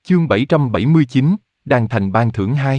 Chương 779, Đan Thành ban thưởng 2.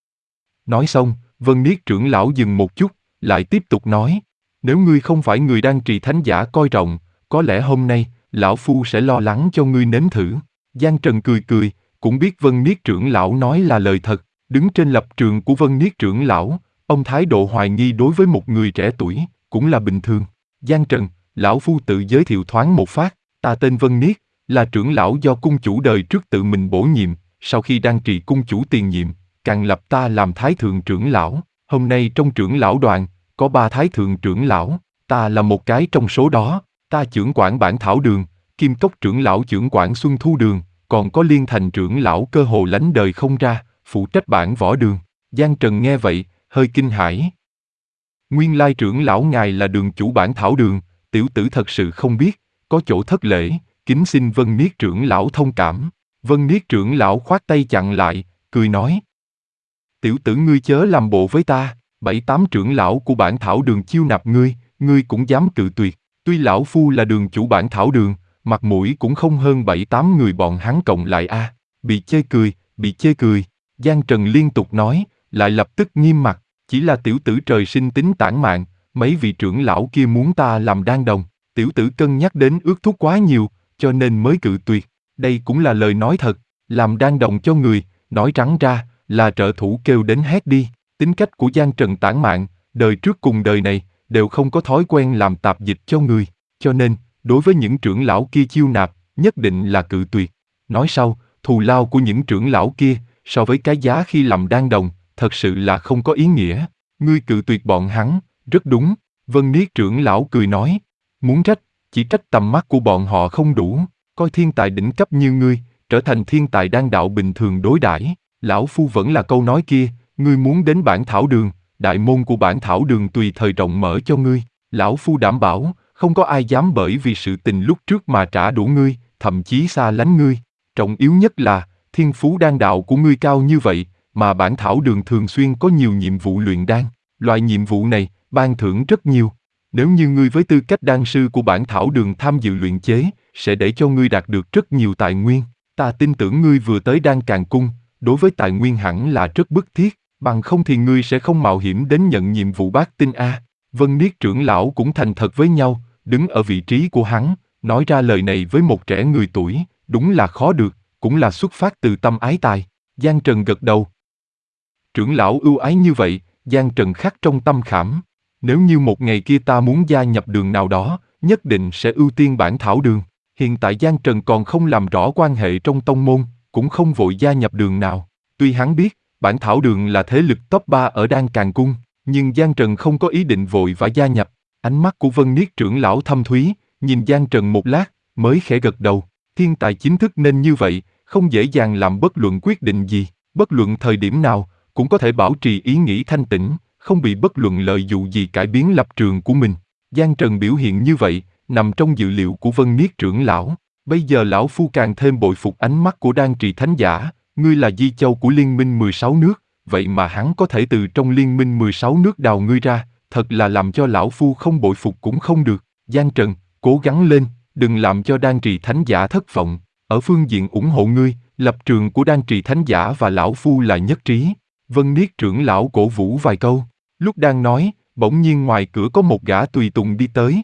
Nói xong, Vân Niết trưởng lão dừng một chút, lại tiếp tục nói, nếu ngươi không phải người đang trì thánh giả coi trọng, có lẽ hôm nay, lão phu sẽ lo lắng cho ngươi nếm thử. Giang Trần cười cười, cũng biết Vân Niết trưởng lão nói là lời thật, đứng trên lập trường của Vân Niết trưởng lão, ông thái độ hoài nghi đối với một người trẻ tuổi, cũng là bình thường. Giang Trần, lão phu tự giới thiệu thoáng một phát, ta tên Vân Niết, là trưởng lão do cung chủ đời trước tự mình bổ nhiệm, sau khi đăng trì cung chủ tiền nhiệm, càng lập ta làm thái thượng trưởng lão. Hôm nay trong trưởng lão đoàn, có 3 thái thượng trưởng lão, ta là một cái trong số đó. Ta chưởng quản Bản Thảo Đường, Kim Cốc trưởng lão chưởng quản Xuân Thu Đường, còn có Liên Thành trưởng lão cơ hồ lánh đời không ra, phụ trách Bản Võ Đường. Giang Trần nghe vậy, hơi kinh hãi. Nguyên lai trưởng lão ngài là đường chủ Bản Thảo Đường, tiểu tử thật sự không biết, có chỗ thất lễ, kính xin Vân Niết trưởng lão thông cảm. Vân Niết trưởng lão khoát tay chặn lại, cười nói. Tiểu tử ngươi chớ làm bộ với ta, 7-8 trưởng lão của Bản Thảo Đường chiêu nạp ngươi, ngươi cũng dám cự tuyệt. Tuy lão phu là đường chủ Bản Thảo Đường, mặt mũi cũng không hơn 7-8 người bọn hắn cộng lại a. Bị chê cười, bị chê cười. Giang Trần liên tục nói, lại lập tức nghiêm mặt, chỉ là tiểu tử trời sinh tính tản mạn, mấy vị trưởng lão kia muốn ta làm đan đồng, tiểu tử cân nhắc đến ước thúc quá nhiều, cho nên mới cự tuyệt. Đây cũng là lời nói thật, làm đan đồng cho người, nói trắng ra, là trợ thủ kêu đến hét đi. Tính cách của Giang Trần tản mạn, đời trước cùng đời này, đều không có thói quen làm tạp dịch cho người, cho nên, đối với những trưởng lão kia chiêu nạp, nhất định là cự tuyệt. Nói sau, thù lao của những trưởng lão kia, so với cái giá khi làm đan đồng, thật sự là không có ý nghĩa. Ngươi cự tuyệt bọn hắn, rất đúng. Vân Niết trưởng lão cười nói, muốn trách, chỉ trách tầm mắt của bọn họ không đủ, coi thiên tài đỉnh cấp như ngươi, trở thành thiên tài đan đạo bình thường đối đãi. Lão phu vẫn là câu nói kia, ngươi muốn đến Bản Thảo Đường, đại môn của Bản Thảo Đường tùy thời rộng mở cho ngươi. Lão phu đảm bảo, không có ai dám bởi vì sự tình lúc trước mà trả đũa ngươi, thậm chí xa lánh ngươi. Trọng yếu nhất là, thiên phú đan đạo của ngươi cao như vậy, mà Bản Thảo Đường thường xuyên có nhiều nhiệm vụ luyện đan. Loại nhiệm vụ này, ban thưởng rất nhiều. Nếu như ngươi với tư cách đan sư của Bản Thảo Đường tham dự luyện chế, sẽ để cho ngươi đạt được rất nhiều tài nguyên. Ta tin tưởng ngươi vừa tới Đan Càn Cung, đối với tài nguyên hẳn là rất bức thiết, bằng không thì ngươi sẽ không mạo hiểm đến nhận nhiệm vụ bát tinh a. Vân Niết trưởng lão cũng thành thật với nhau, đứng ở vị trí của hắn, nói ra lời này với một trẻ người tuổi, đúng là khó được, cũng là xuất phát từ tâm ái tài. Giang Trần gật đầu. Trưởng lão ưu ái như vậy, Giang Trần khắc trong tâm khảm. Nếu như một ngày kia ta muốn gia nhập đường nào đó, nhất định sẽ ưu tiên Bản Thảo Đường. Hiện tại Giang Trần còn không làm rõ quan hệ trong tông môn, cũng không vội gia nhập đường nào. Tuy hắn biết, Bản Thảo Đường là thế lực top 3 ở Đan Càn Cung, nhưng Giang Trần không có ý định vội vã gia nhập. Ánh mắt của Vân Niết trưởng lão thâm thúy, nhìn Giang Trần một lát, mới khẽ gật đầu. Thiên tài chính thức nên như vậy, không dễ dàng làm bất luận quyết định gì, bất luận thời điểm nào, cũng có thể bảo trì ý nghĩ thanh tĩnh, không bị bất luận lợi dụ gì cải biến lập trường của mình. Giang Trần biểu hiện như vậy, nằm trong dự liệu của Vân Niết trưởng lão. Bây giờ lão phu càng thêm bội phục ánh mắt của đan trì thánh giả, ngươi là di châu của liên minh 16 nước, vậy mà hắn có thể từ trong liên minh 16 nước đào ngươi ra, thật là làm cho lão phu không bội phục cũng không được. Giang Trần, cố gắng lên, đừng làm cho đan trì thánh giả thất vọng, ở phương diện ủng hộ ngươi, lập trường của đan trì thánh giả và lão phu là nhất trí. Vân Niết trưởng lão cổ vũ vài câu, lúc đang nói, bỗng nhiên ngoài cửa có một gã tùy tùng đi tới.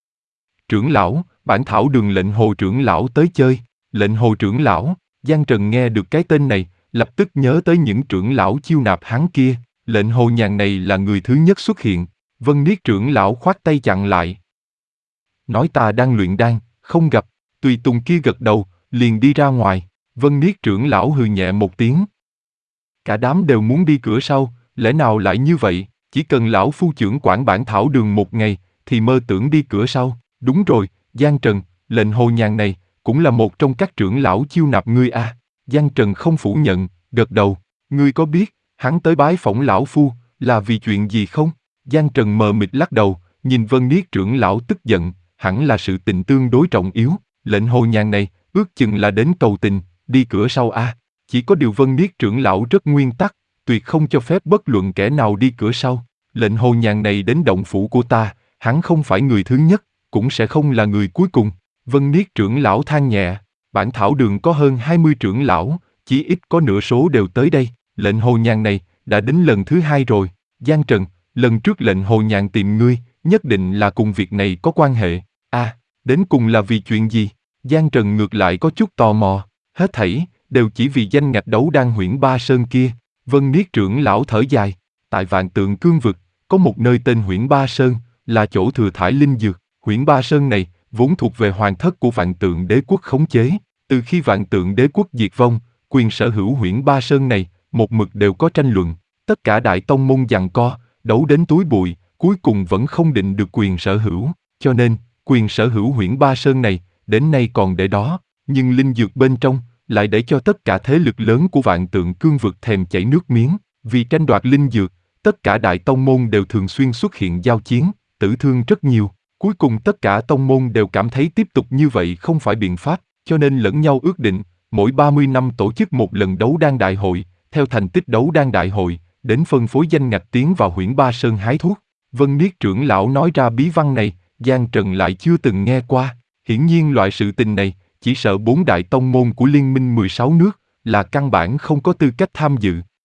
Trưởng lão, Bản Thảo Đường lệnh Hồ trưởng lão tới chơi. Lệnh Hồ trưởng lão, Giang Trần nghe được cái tên này, lập tức nhớ tới những trưởng lão chiêu nạp hắn kia. Lệnh Hồ nhàn này là người thứ nhất xuất hiện. Vân Niết trưởng lão khoát tay chặn lại. Nói ta đang luyện đan, không gặp. Tùy tùng kia gật đầu, liền đi ra ngoài. Vân Niết trưởng lão hừ nhẹ một tiếng. Cả đám đều muốn đi cửa sau, lẽ nào lại như vậy? Chỉ cần lão phu trưởng quản Bản Thảo Đường một ngày, thì mơ tưởng đi cửa sau. Đúng rồi, Giang Trần, lệnh Hồ nhàn này, cũng là một trong các trưởng lão chiêu nạp ngươi à. Giang Trần không phủ nhận, gật đầu. Ngươi có biết, hắn tới bái phỏng lão phu, là vì chuyện gì không? Giang Trần mờ mịt lắc đầu, nhìn Vân Niết trưởng lão tức giận, hẳn là sự tình tương đối trọng yếu. Lệnh Hồ nhàn này, ước chừng là đến cầu tình, đi cửa sau à. Chỉ có điều Vân Niết trưởng lão rất nguyên tắc, tuyệt không cho phép bất luận kẻ nào đi cửa sau. Lệnh Hồ nhàn này đến động phủ của ta, hắn không phải người thứ nhất, cũng sẽ không là người cuối cùng. Vân Niết trưởng lão than nhẹ, Bản thảo đường có hơn 20 trưởng lão, chí ít có nửa số đều tới đây. Lệnh Hồ Nhàn này, đã đến lần thứ 2 rồi. Giang Trần, lần trước lệnh Hồ Nhàn tìm ngươi, nhất định là cùng việc này có quan hệ. Đến cùng là vì chuyện gì? Giang Trần ngược lại có chút tò mò. Hết thảy, đều chỉ vì danh ngạch đấu đan huyễn Ba Sơn kia. Vân Niết trưởng lão thở dài. Tại Vạn Tượng Cương vực, có một nơi tên huyễn Ba Sơn, là chỗ thừa thải linh dược. Huyễn Ba Sơn này, vốn thuộc về hoàng thất của Vạn Tượng Đế quốc khống chế. Từ khi Vạn Tượng Đế quốc diệt vong, quyền sở hữu huyễn Ba Sơn này, một mực đều có tranh luận. Tất cả đại tông môn giằng co, đấu đến túi bụi, cuối cùng vẫn không định được quyền sở hữu. Cho nên, quyền sở hữu huyễn Ba Sơn này, đến nay còn để đó, nhưng linh dược bên trong, lại để cho tất cả thế lực lớn của Vạn Tượng Cương vực thèm chảy nước miếng. Vì tranh đoạt linh dược, tất cả đại tông môn đều thường xuyên xuất hiện giao chiến, tử thương rất nhiều. Cuối cùng tất cả tông môn đều cảm thấy tiếp tục như vậy không phải biện pháp, cho nên lẫn nhau ước định, mỗi 30 năm tổ chức một lần đấu đan đại hội, theo thành tích đấu đan đại hội, đến phân phối danh ngạch tiến vào huyễn Ba Sơn hái thuốc. Vân Niết trưởng lão nói ra bí văn này, Giang Trần lại chưa từng nghe qua. Hiển nhiên loại sự tình này, chỉ sợ 4 đại tông môn của Liên minh 16 nước, là căn bản không có tư cách tham dự.